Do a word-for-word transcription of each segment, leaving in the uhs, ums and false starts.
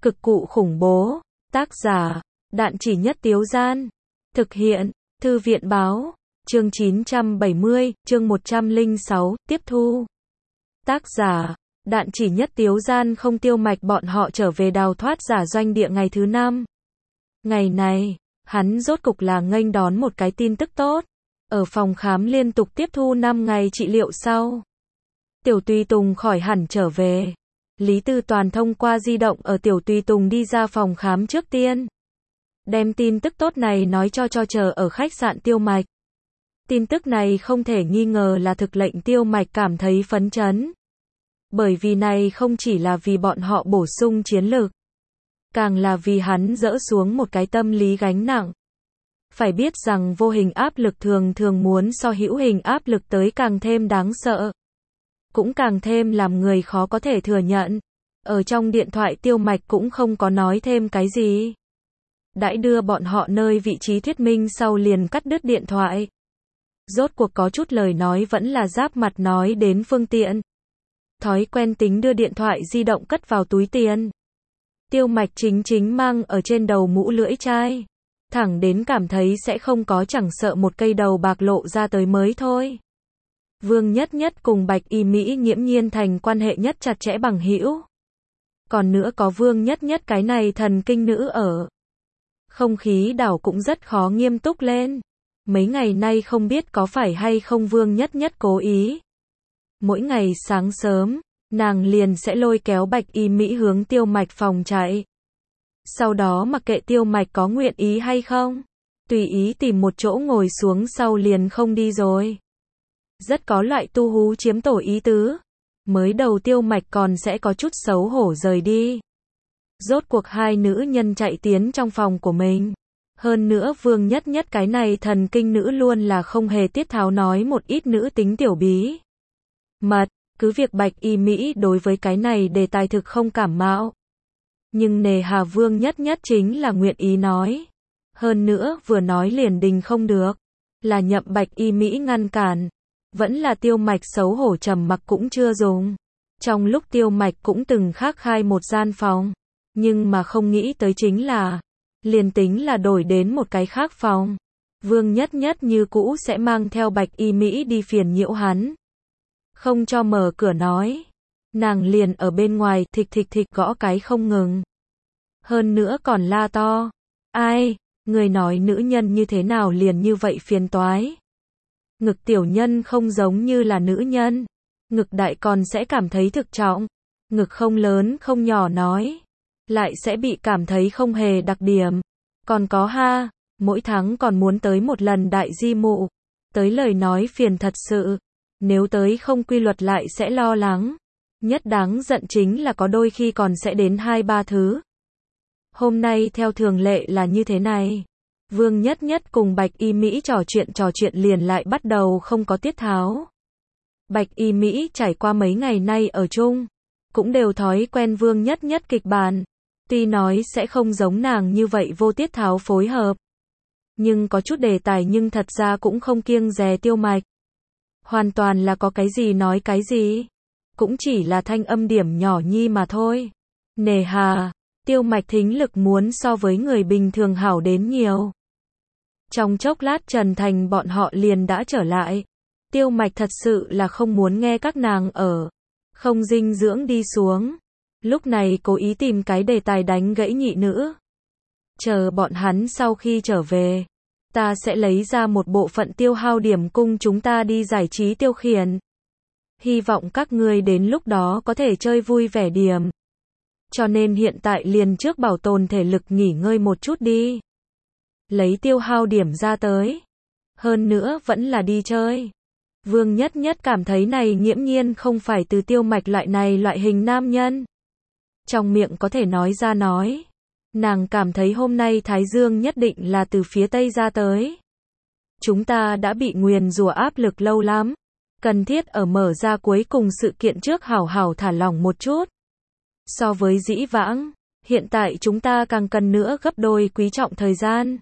Cực cụ khủng bố. Tác giả, Đạn Chỉ Nhất Tiếu Gian. Thực hiện, Thư viện Báo. Chương chín trăm bảy mươi, chương một trăm lẻ sáu, tiếp thu. Tác giả, Đạn Chỉ Nhất Tiếu Gian. Không Tiêu Mạch bọn họ trở về đào thoát giả doanh địa ngày thứ năm. Ngày này, hắn rốt cục là nghênh đón một cái tin tức tốt. Ở phòng khám liên tục tiếp thu năm ngày trị liệu sau, Tiểu Tùy Tùng khỏi hẳn trở về. Lý Tư Toàn thông qua di động ở Tiểu Tùy Tùng đi ra phòng khám trước tiên, đem tin tức tốt này nói cho cho chờ ở khách sạn Tiêu Mạch. Tin tức này không thể nghi ngờ là thực lệnh Tiêu Mạch cảm thấy phấn chấn. Bởi vì này không chỉ là vì bọn họ bổ sung chiến lực, càng là vì hắn dỡ xuống một cái tâm lý gánh nặng. Phải biết rằng vô hình áp lực thường thường muốn so hữu hình áp lực tới càng thêm đáng sợ, cũng càng thêm làm người khó có thể thừa nhận. Ở trong điện thoại Tiêu Mạch cũng không có nói thêm cái gì. Đãi đưa bọn họ nơi vị trí thuyết minh sau liền cắt đứt điện thoại. Rốt cuộc có chút lời nói vẫn là giáp mặt nói đến phương tiện. Thói quen tính đưa điện thoại di động cất vào túi tiền. Tiêu Mạch chính chính mang ở trên đầu mũ lưỡi chai. Thẳng đến cảm thấy sẽ không có chẳng sợ một cây đầu bạc lộ ra tới mới thôi. Vương Nhất Nhất cùng Bạch Y Mỹ nghiễm nhiên thành quan hệ nhất chặt chẽ bằng hữu. Còn nữa có Vương Nhất Nhất cái này thần kinh nữ ở. Không khí đảo cũng rất khó nghiêm túc lên. Mấy ngày nay không biết có phải hay không Vương Nhất Nhất cố ý. Mỗi ngày sáng sớm, nàng liền sẽ lôi kéo Bạch Y Mỹ hướng Tiêu Mạch phòng chạy. Sau đó mặc kệ Tiêu Mạch có nguyện ý hay không, tùy ý tìm một chỗ ngồi xuống sau liền không đi rồi. Rất có loại tu hú chiếm tổ ý tứ. Mới đầu Tiêu Mạch còn sẽ có chút xấu hổ rời đi. Rốt cuộc hai nữ nhân chạy tiến trong phòng của mình. Hơn nữa Vương Nhất Nhất cái này thần kinh nữ luôn là không hề tiết tháo nói một ít nữ tính tiểu bí mật. Cứ việc Bạch Y Mỹ đối với cái này đề tài thực không cảm mạo. Nhưng nề hà Vương Nhất Nhất chính là nguyện ý nói. Hơn nữa vừa nói liền đình không được. Là nhậm Bạch Y Mỹ ngăn cản. Vẫn là Tiêu Mạch xấu hổ trầm mặc cũng chưa dùng. Trong lúc Tiêu Mạch cũng từng khác khai một gian phòng. Nhưng mà không nghĩ tới chính là, liền tính là đổi đến một cái khác phòng, Vương Nhất Nhất như cũ sẽ mang theo Bạch Y Mỹ đi phiền nhiễu hắn. Không cho mở cửa nói. Nàng liền ở bên ngoài thịch thịch thịch gõ cái không ngừng. Hơn nữa còn la to. Ai, người nói nữ nhân như thế nào liền như vậy phiền toái. Ngực tiểu nhân không giống như là nữ nhân. Ngực đại còn sẽ cảm thấy thực trọng. Ngực không lớn không nhỏ nói. Lại sẽ bị cảm thấy không hề đặc điểm. Còn có ha, mỗi tháng còn muốn tới một lần đại di mụ. Tới lời nói phiền thật sự. Nếu tới không quy luật lại sẽ lo lắng. Nhất đáng giận chính là có đôi khi còn sẽ đến hai ba thứ. Hôm nay theo thường lệ là như thế này. Vương Nhất Nhất cùng Bạch Y Mỹ trò chuyện trò chuyện liền lại bắt đầu không có tiết tháo. Bạch Y Mỹ trải qua mấy ngày nay ở chung, cũng đều thói quen Vương Nhất Nhất kịch bản. Tuy nói sẽ không giống nàng như vậy vô tiết tháo phối hợp. Nhưng có chút đề tài nhưng thật ra cũng không kiêng dè Tiêu Mạch. Hoàn toàn là có cái gì nói cái gì. Cũng chỉ là thanh âm điểm nhỏ nhi mà thôi. Nề hà, Tiêu Mạch thính lực muốn so với người bình thường hảo đến nhiều. Trong chốc lát Trần Thành bọn họ liền đã trở lại. Tiêu Mạch thật sự là không muốn nghe các nàng ở. Không dinh dưỡng đi xuống. Lúc này cố ý tìm cái đề tài đánh gãy nhị nữ. Chờ bọn hắn sau khi trở về. Ta sẽ lấy ra một bộ phận tiêu hao điểm cung chúng ta đi giải trí tiêu khiển. Hy vọng các ngươi đến lúc đó có thể chơi vui vẻ điểm. Cho nên hiện tại liền trước bảo tồn thể lực nghỉ ngơi một chút đi. Lấy tiêu hao điểm ra tới. Hơn nữa vẫn là đi chơi. Vương Nhất Nhất cảm thấy này nghiễm nhiên không phải từ Tiêu Mạch loại này loại hình nam nhân. Trong miệng có thể nói ra nói. Nàng cảm thấy hôm nay Thái Dương nhất định là từ phía Tây ra tới. Chúng ta đã bị nguyền rủa áp lực lâu lắm. Cần thiết ở mở ra cuối cùng sự kiện trước hảo hảo thả lỏng một chút. So với dĩ vãng, hiện tại chúng ta càng cần nữa gấp đôi quý trọng thời gian.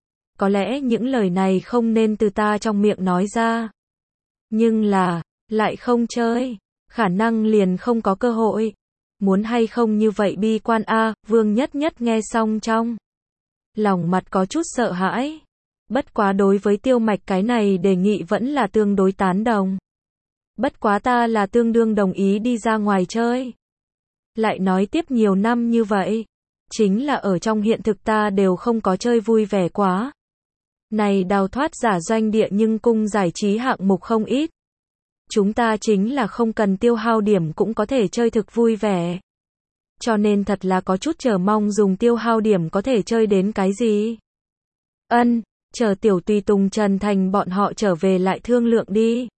Có lẽ những lời này không nên từ ta trong miệng nói ra. Nhưng là, lại không chơi, khả năng liền không có cơ hội. Muốn hay không như vậy bi quan a, Vương Nhất Nhất nghe xong trong lòng mặt có chút sợ hãi. Bất quá đối với Tiêu Mạch cái này đề nghị vẫn là tương đối tán đồng. Bất quá ta là tương đương đồng ý đi ra ngoài chơi. Lại nói tiếp nhiều năm như vậy, chính là ở trong hiện thực ta đều không có chơi vui vẻ quá. Này đào thoát giả doanh địa nhưng cung giải trí hạng mục không ít. Chúng ta chính là không cần tiêu hao điểm cũng có thể chơi thực vui vẻ. Cho nên thật là có chút chờ mong dùng tiêu hao điểm có thể chơi đến cái gì. Ân, chờ tiểu tùy tùng Trần Thành bọn họ trở về lại thương lượng đi.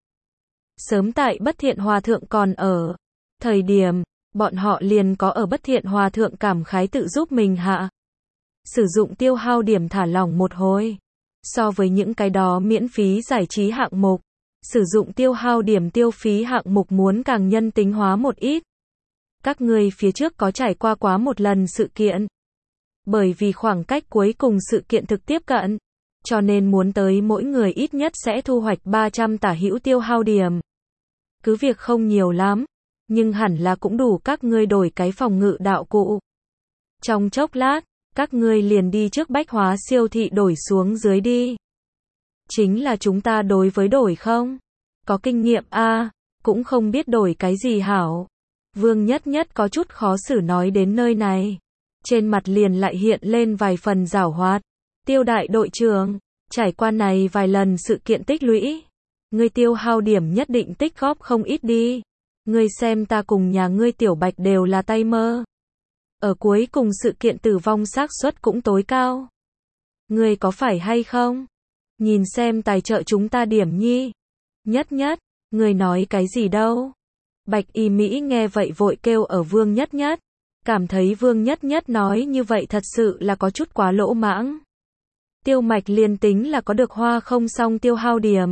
Sớm tại Bất Thiện Hòa Thượng còn ở thời điểm, bọn họ liền có ở Bất Thiện Hòa Thượng cảm khái tự giúp mình hạ. Sử dụng tiêu hao điểm thả lỏng một hồi. So với những cái đó miễn phí giải trí hạng mục, sử dụng tiêu hao điểm tiêu phí hạng mục muốn càng nhân tính hóa một ít. Các ngươi phía trước có trải qua quá một lần sự kiện. Bởi vì khoảng cách cuối cùng sự kiện thực tiếp cận, cho nên muốn tới mỗi người ít nhất sẽ thu hoạch ba trăm tả hữu tiêu hao điểm. Cứ việc không nhiều lắm, nhưng hẳn là cũng đủ các ngươi đổi cái phòng ngự đạo cụ. Trong chốc lát, các ngươi liền đi trước bách hóa siêu thị đổi xuống dưới đi. Chính là chúng ta đối với đổi không? Có kinh nghiệm a, cũng không biết đổi cái gì hảo. Vương Nhất Nhất có chút khó xử nói đến nơi này. Trên mặt liền lại hiện lên vài phần giảo hoạt. Tiêu đại đội trưởng, trải qua này vài lần sự kiện tích lũy. Ngươi tiêu hao điểm nhất định tích góp không ít đi. Ngươi xem ta cùng nhà ngươi Tiểu Bạch đều là tay mơ. Ở cuối cùng sự kiện tử vong xác suất cũng tối cao. Ngươi có phải hay không? Nhìn xem tài trợ chúng ta điểm nhi. Nhất Nhất, ngươi nói cái gì đâu? Bạch Y Mỹ nghe vậy vội kêu ở Vương Nhất Nhất. Cảm thấy Vương Nhất Nhất nói như vậy thật sự là có chút quá lỗ mãng. Tiêu Mạch liền tính là có được hoa không xong tiêu hao điểm.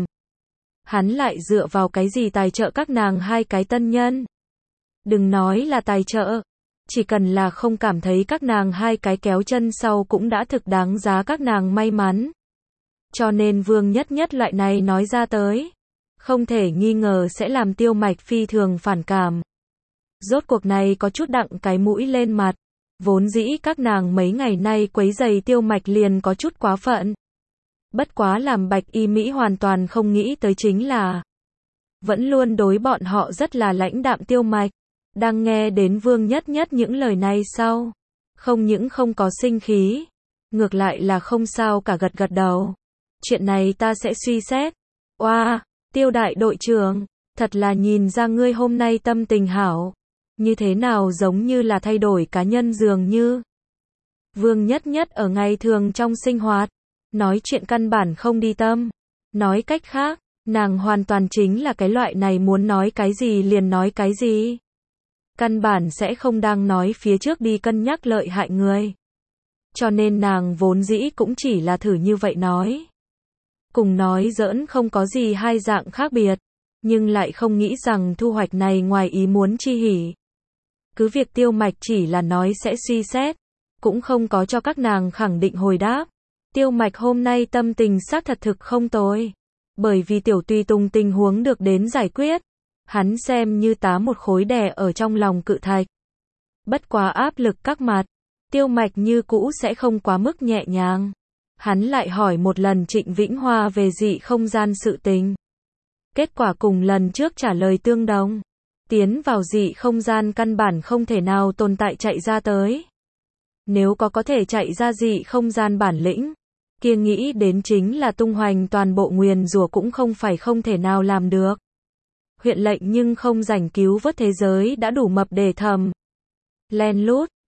Hắn lại dựa vào cái gì tài trợ các nàng hai cái tân nhân. Đừng nói là tài trợ. Chỉ cần là không cảm thấy các nàng hai cái kéo chân sau cũng đã thực đáng giá các nàng may mắn. Cho nên Vương Nhất Nhất loại này nói ra tới. Không thể nghi ngờ sẽ làm Tiêu Mạch phi thường phản cảm. Rốt cuộc này có chút đặng cái mũi lên mặt. Vốn dĩ các nàng mấy ngày nay quấy giày Tiêu Mạch liền có chút quá phận. Bất quá làm Bạch Y Mỹ hoàn toàn không nghĩ tới chính là vẫn luôn đối bọn họ rất là lãnh đạm Tiêu Mạch. Đang nghe đến Vương Nhất Nhất những lời này sau. Không những không có sinh khí. Ngược lại là không sao cả gật gật đầu. Chuyện này ta sẽ suy xét. Oa, Tiêu đại đội trưởng, thật là nhìn ra ngươi hôm nay tâm tình hảo. Như thế nào giống như là thay đổi cá nhân dường như. Vương Nhất Nhất ở ngày thường trong sinh hoạt. Nói chuyện căn bản không đi tâm. Nói cách khác, nàng hoàn toàn chính là cái loại này muốn nói cái gì liền nói cái gì. Căn bản sẽ không đang nói phía trước đi cân nhắc lợi hại người. Cho nên nàng vốn dĩ cũng chỉ là thử như vậy nói. Cùng nói giỡn không có gì hai dạng khác biệt. Nhưng lại không nghĩ rằng thu hoạch này ngoài ý muốn chi hỉ. Cứ việc Tiêu Mạch chỉ là nói sẽ suy xét. Cũng không có cho các nàng khẳng định hồi đáp. Tiêu Mạch hôm nay tâm tình xác thật thực không tồi. Bởi vì tiểu tùy tùng tình huống được đến giải quyết. Hắn xem như tá một khối đè ở trong lòng cự thạch. Bất quá áp lực các mặt. Tiêu Mạch như cũ sẽ không quá mức nhẹ nhàng. Hắn lại hỏi một lần Trịnh Vĩnh Hoa về dị không gian sự tình. Kết quả cùng lần trước trả lời tương đồng. Tiến vào dị không gian căn bản không thể nào tồn tại chạy ra tới. Nếu có có thể chạy ra dị không gian bản lĩnh, kia nghĩ đến chính là tung hoành toàn bộ nguyền rủa cũng không phải không thể nào làm được. Huyện lệnh nhưng không rảnh cứu vớt thế giới đã đủ mập để thầm. Len lút,